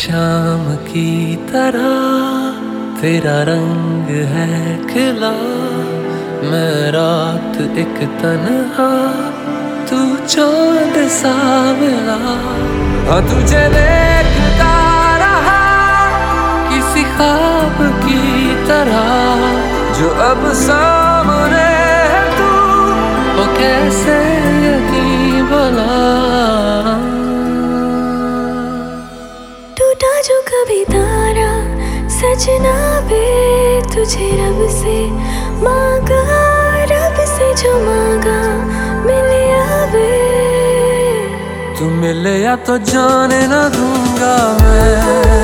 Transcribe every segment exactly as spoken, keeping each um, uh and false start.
शाम की तरह तेरा रंग है खिला, मैं रात एक तन्हा तू चांद सा मिला। हाँ तुझे देखता रहा किसी ख्वाब की तरह, जो अब सामने है तू वो कैसे यकीन भला। टूटा जो कभी तारा सजना वे तुझे रब से मांगा, रब से जो मांगा मिले आवे। तू मिले या तो जाने ना दूंगा मैं।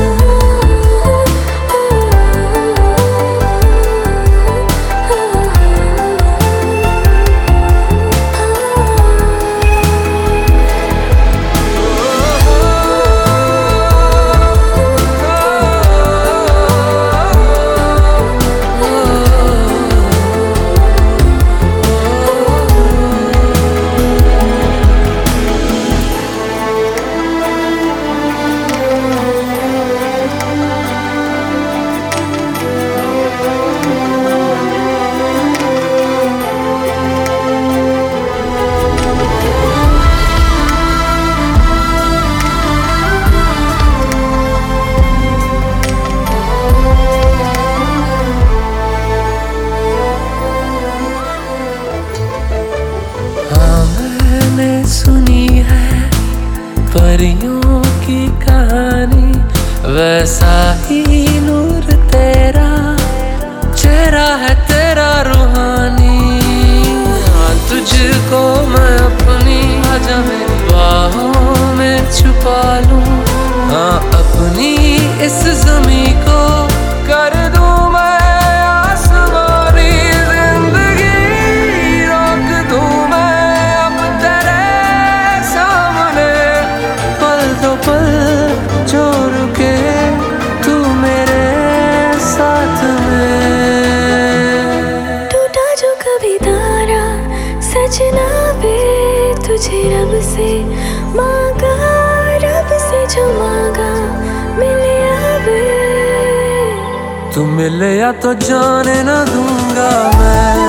सुनी है परियों की कहानी, वैसा ही नूर तेरा चेहरा है तेरा रूहानी। हाँ तुझको मैं अपनी आजा मेरी बाहों में छुपा लूं, हाँ अपनी इस ज़मीं को कर दूं मैं आसमानी। जिंदगी रोक दूं मैं अब तेरे सामने, पल दो पल जो रुके तू मेरे साथ में। टूटा जो कभी तारा सजना वे तुझे रब से मांगा, रब से जो मांगा मिले आवे। तू मिले या तो जाने ना दूंगा मैं।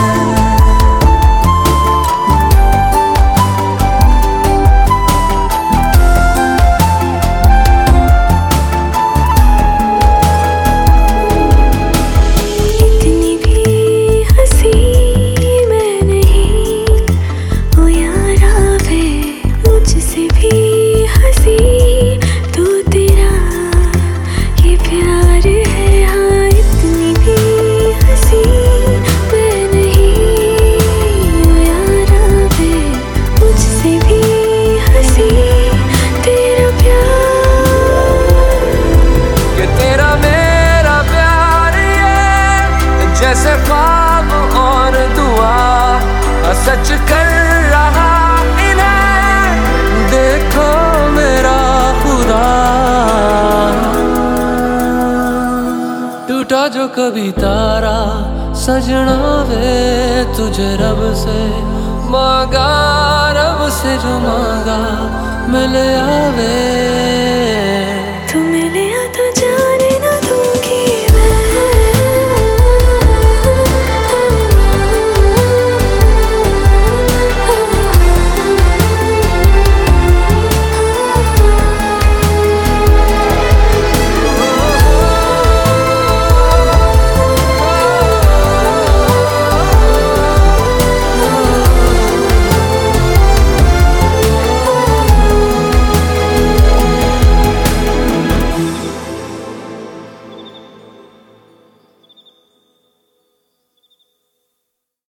जैसे ख्वाब और दुआ सच कर रहा इन्हें देखो मेरा खुदा। टूटा जो कभी तारा सजना वे तुझे रब से मांगा, रब से जो मांगा मिले आवे।